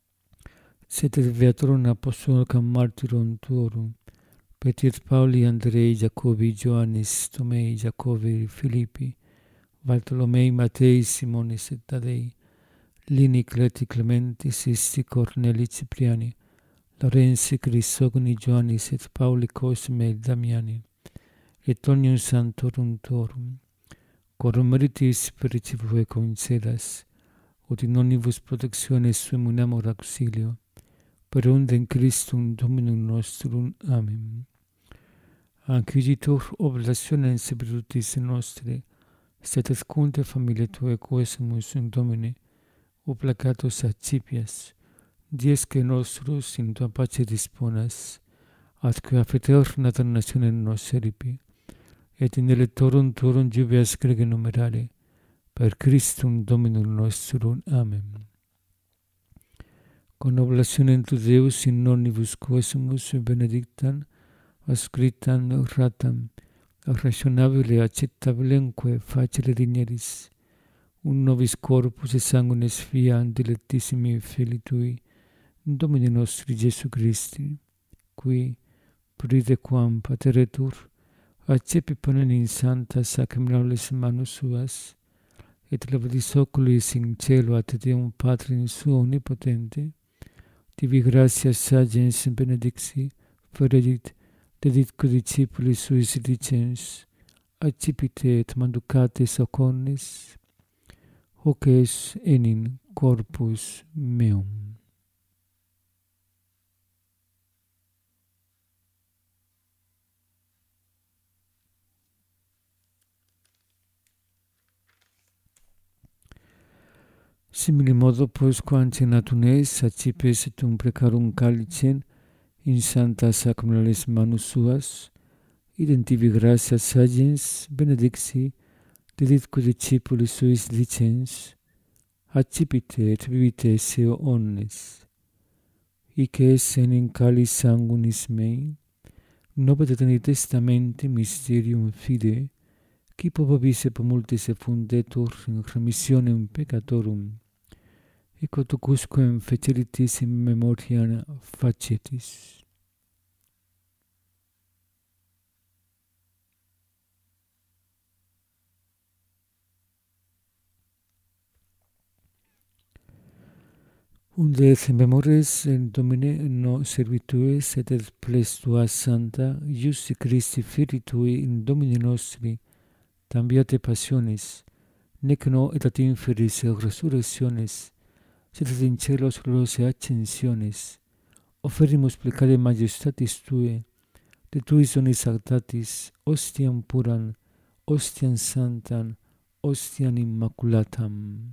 sed et beatorum apostolum martyrum tuorum, Petri Pauli, Andrei, Jacobi, Ioannis, Tomei, Jacobi, Filippi, Bartolomei, Matei, Simonis et Tadei, Lini, Cleti, Clementi, Sisti, Corneli, Cipriani, Lorenzi, Crisogoni, Ioannis et Pauli, Cosme et Damiani, et omnium sanctorum tuorum, quorum meritis per reciprocque concedas, ut in omnibus protectiones suum amor auxilio, per undem Christum Dominum nostrum. Amen. Acquisitur oblationem Spiritus nostri, sed ascunte familiae tuae quesumus in Domine, obligatus accipias, Diesque nostros in tua pace disponas, atque a eterna damnazione nos eripi, et in electorum tuorum jubias grege numerare, per Christum Dominum nostrum. Amen. Con oblationem tu Deus in nonnibus quesimus benedictam, ascriptam ratam, rationabile acceptabilemque facile digneris, un nobis corpus et sanguinis fiam dilectissimi Filii Tui, Domini nostri Jesu Christi, qui, pride quam pateretur, accepi ponen in sanctas sacramentales manus suas, et levatis oculis in cielo ad Deum Patrim suo omnipotente, tibi gratias sagens benedicti, feredit, deditque discipulis suis dicens, accipite et manducate socornis, hoc es enim corpus meum. Simili modo postquam cenatum es, accipes et um precarum calicem in sanctas sacramentales manus suas, idem tibi gratias sagens benedicti, deditque discipulis suis dicens, accipite et bibite seo omnes. Hic es enim calis sanguinis mei, nobis et in testamentum mysterium fide, qui probabis et multis effundetur in remissionem peccatorum, et quodusquam feceritis in memoriam facetis. Unde et memores Domine no servitues et et ples tua santa, Iusti Christi Filii Tui in Domini nostri, tambiate passionis, nec no et ad inferis resurrectionis, sed et in celos gloriose ascensionis, offerimus plecare majestatis Tue, de Tui sonis actatis, ostiam puram, ostiam sanctam, ostiam immaculatam.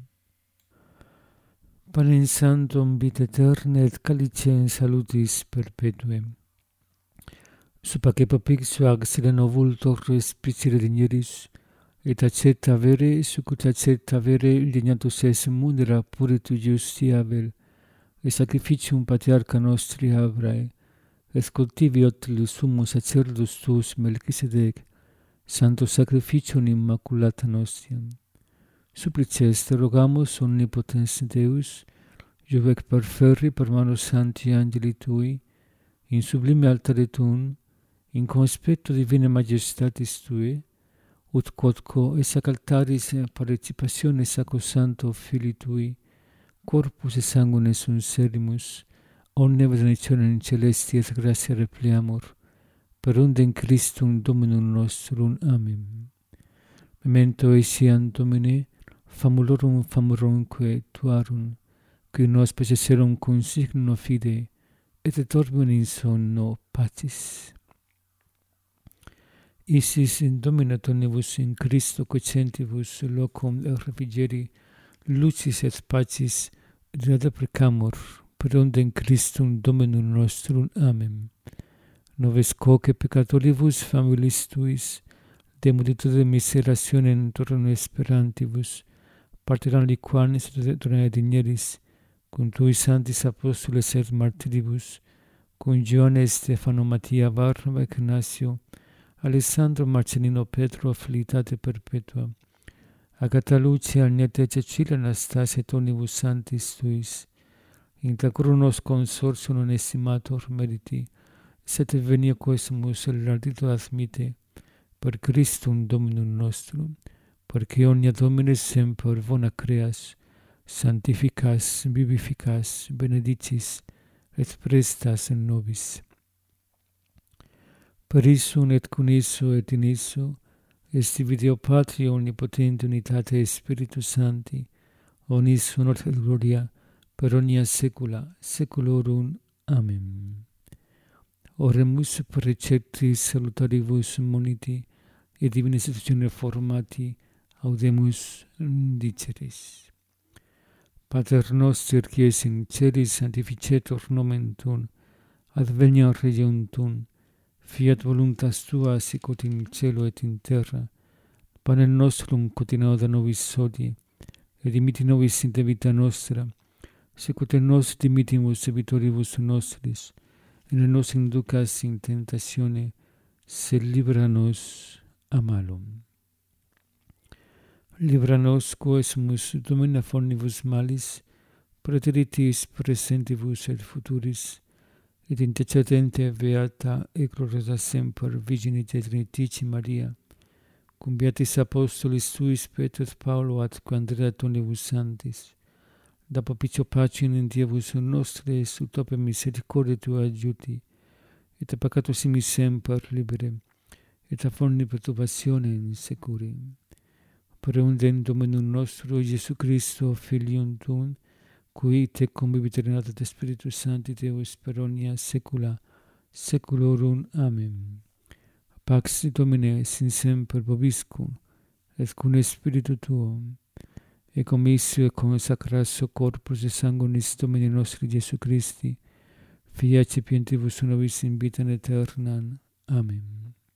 Panem sanctum vita aeterna et calicem salutis perpetuem. Supaque propixio ac sereno vultor respicere digneris, et accepta vere, sucut accepta vere, dignatus es munera puritu justi Abel, et sacrificium patriarcha nostri Abrae, et cultivi otilus summus sacerdus tuus Melchisedec, santo sacrificium immaculata nostiam. Supplices te rogamus omnipotens Deus, juvec perferri per manus Sancti Angeli Tui, in sublime altare Tuum, in conspecto divine majestatis Tue, ut quodco essac altaris participatione sacrosancto Filii Tui, corpus et sanguine unserimus, omne benedictionem celesti et gratia repleamur, per undem Christum Dominum nostrum. Amen. Memento etiam Domine, famulorum famurumque Tuarum, qui nos peceserum cum signo fide, et dormium in sonno pacis. Isis in Domine tonibus in Christo cocentibus locum refrigeri, lucis et pacis, et precamur, per undem Christum Dominum nostrum. Amen. Noves quoque peccatoribus familis Tuis, de multitude miserationem torrem esperantibus, parteram liquanis et tornare digneris, cum Tui sanctis apostoles et martiribus, cum Gione Stefano Mattia Barnaba Ignacio, Alessandro Marcellino Petro Filitate Perpetua, Agata Lucia Agnete Cecilia Anastasia et omnibus sanctis Tuis, intra nos consortium non estimator meriti, sed venia quesumus el ardito admite, per Christum Dominum nostrum, perque omnia Domine semper bona creas, sanctificas, vivificas, benedicis, et prestas in nobis. Per issum et cum isso et in isso, est Deo Patria omnipotente unitate Spiritus Sancti, omnis honor et gloria, per omnia saecula saeculorum. Amen. Oremus per receptis salutaribus moniti, et divina institutione formati, audemus diceris. Pater noster, qui es in celis, sanctificetur nomen tuum, adveniat regnum tuum, fiat voluntas tua sicut in cielo et in terra. Panem nostrum quotidianum da nobis hodie, et dimitti nobis in debita nostra, sicut et nos dimittimus debitoribus nostris, et ne nos inducas in tentatione, sed libera nos a malo. Libera nos quoesmus Domine a omnibus malis, praeteritis presentibus et futuris, et intercedente beata et gloriosa semper Virgine Trinitate Maria, cum beatis apostolis tuis Petrus Paulo atque Andrea tonibus santis, da propicio pacem in Dievus nostre, ut opere misericordiae tua adjuti, et a peccato simis semper libere, et a omni perturbationem securi. Per undem Dominum nostro Iesu Christo, Filium tuum, qui te convivit in et Spiritus Sancti Deus per omnia saecula saeculorum. Amen. Pax Domine sin semper vobiscum, et cum spiritu tuo, et commissio et consacratio corpus et sanguinis Domini nostri Iesu Christi, fiat cipientibus nobis in vitam aeternam. Amen.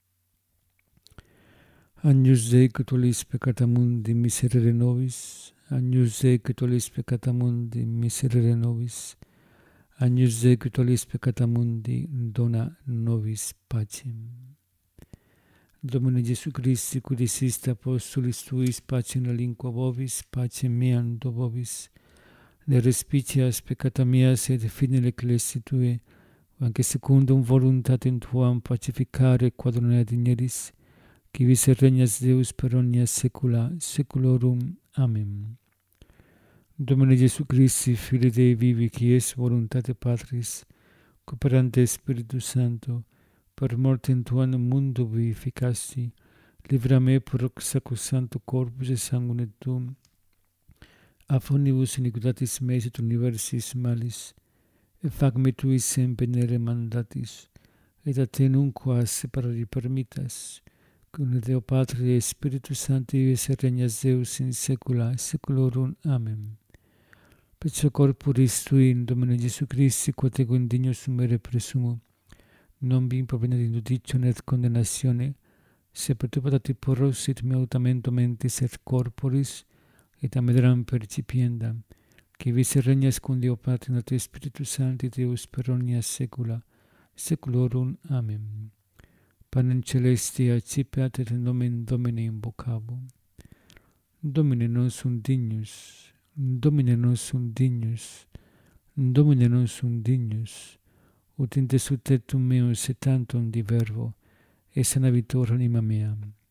Agnus Dei, que tollis peccata mundi, miserere nobis. Agnus Dei, que tollis peccata mundi, miserere nobis. Agnus Dei, que tollis peccata mundi, dona nobis pacem. Domine Iesu Christi, qui diciste apostolis tuis, pacem relinquo vobis, pacem meam do vobis, ne respicias peccata meas et fine ecclesiae tue, anque secundum voluntatem tuam pacificare quadrone digneris, qui vis regnas Deus per omnia saecula saeculorum. Amen. Domine Iesu Christi, Filii Dei vivi, qui es voluntate Patris, cooperante Spiritus Sancto, per mortem tuam mundo vivificasti, libera me per sacrosancto corpus et sanguine tuum, a omnibus iniquitatis meis et universis malis, et fac me tui sem penere mandatis, et a te nunquam separari permittas, cum Deo Patri et Spiritus Sancti vives et regnas Deus in saecula saeculorum. Amen. Perciò corporis tui in Domine Iesu Christi, quod ego indigno sumere presumo, non vi provenit in judicio et condemnatione, se per tu patati porros sit me autamento mentis et corporis, et amedram percipienda, qui vis et regnas cum Deo Patri et Spiritus Sancti Deus per omnia saecula saeculorum. Amen. Panem celestia accipiat et in nomen Domini invocabo. Domine non sum dignus, Domine non sum dignus, Domine non sum dignus, ut in te sutetum meum se tantum di verbo, et sanavitur anima mea.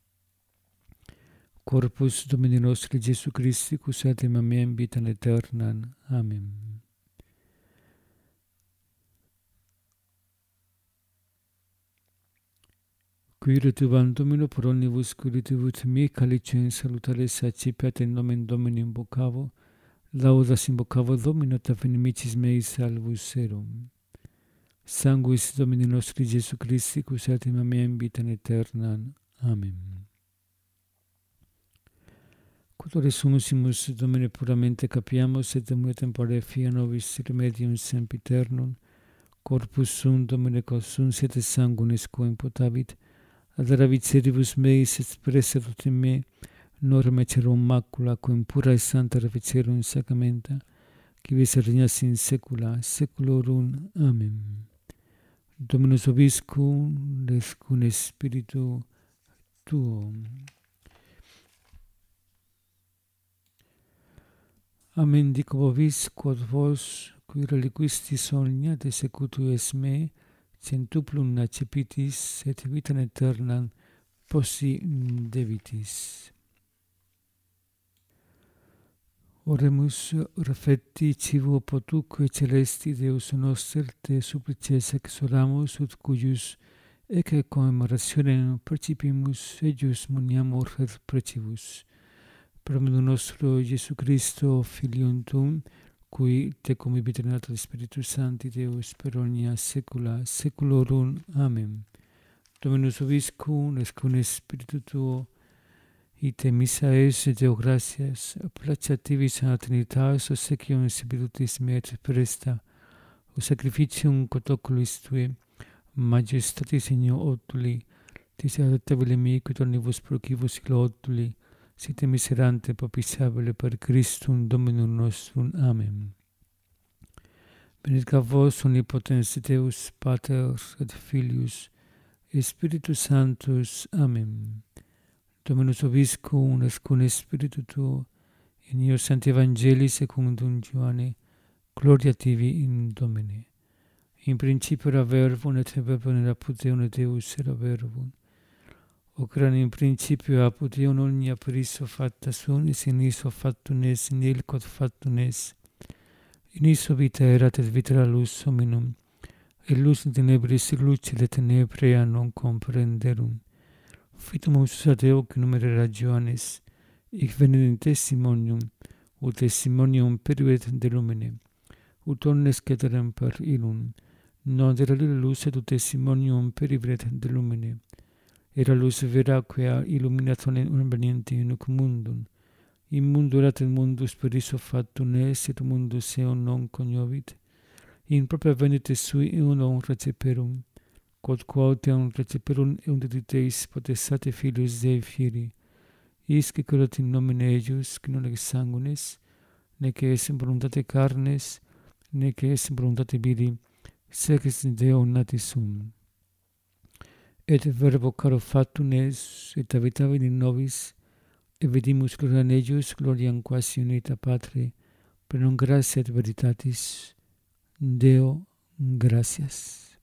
Corpus Domini nostri Iesu Christi, cusat anima mea in vitam aeternam. Amen. Qui retuvam Domino per omnibus qui retuvit me, calicem salutaris accipiat in nomen Domini invocavo, laudas invocavo Domino et inimicis meis salvus erum. Sanguis Domini nostri Iesu Christi, cusat anima mea in vitam aeternam. Amen. Quod resumissimus Domine puramente capiamus, et demure tempore fia nobis remedium sempiternum, corpus sum Domine consuncit et sanguinis quo imputabit, ad ravicieribus meis expressa tot in me, norma cerum macula, quo impura et santa reficerum sacramenta, qui vis et regnas in saecula saeculorum. Amen. Dominus vobiscum, et cum spiritu tuo. Amen. Dico vobis, quod vos, qui reliquistis omnia de secutu es me, centuplum accepitis, et vitam aeternam possi debitis. Oremus, refecti civo potuque celesti Deus noster, te supplices exoramus, ut cuius ecce commemorationem percipimus, eius muniamur et precibus. Per omnium nostro Iesu Christo, Filium tuum, qui te convivit in et Spiritus Sancti Deus per omnia saecula saeculorum. Amen. Dominus vobiscum, et cum spiritu tuo, ite missa es Deo gratias, placativis a Trinitas obsequium spiritus me et presta, o sacrificium cotoculis tue, majestatis igno otuli, tis adaptabile mi, quid omnibus procivus ilo otuli, site miserante propitiabile per Christum Dominum nostrum. Amen. Benedicat vos omnipotens Deus, Pater et Filius, et Spiritus Sanctus. Amen. Dominus vobiscum, et cum spiritu tuo, in eo Sancti Evangelii secundum Ioanne, gloria tibi in Domine. In principio era verbum, et verbum era Deum, Deus era verbum. Hoc erat in principio apud Deum omnia per iso facta sunt, et in iso factum est, in il quod factum est. In iso vita erat, et vita era lux hominum, et lux in tenebris lucet, et tenebrea non comprenderum. Fitum usus ad Deo, qui numere Ioannes, hic venit in testimonium, ut testimonium perivet de lumine, ut omnes cederem per illum. Non era lux, et ut testimonium perivet de lumine. Era lux vera, quia illuminat omnem veniente in hoc mundum. In mundo erat, et mundus per iso factum est, et mundus eum non cognovit. In propria venite sui eum non receperum, quod quod eum receperum eum dediteis potestate Filius Dei fieri. Isque curat in nomine eius, qui non ex sanguinis, nec est in voluntate carnes, nec est in voluntate viri, sec est in Deo natis sum. Et verbo caro factum est, et habitavit in nobis, et vidimus gloriam eius, gloriam quasi unita Patre, per non gratia et veritatis. Deo, gratias.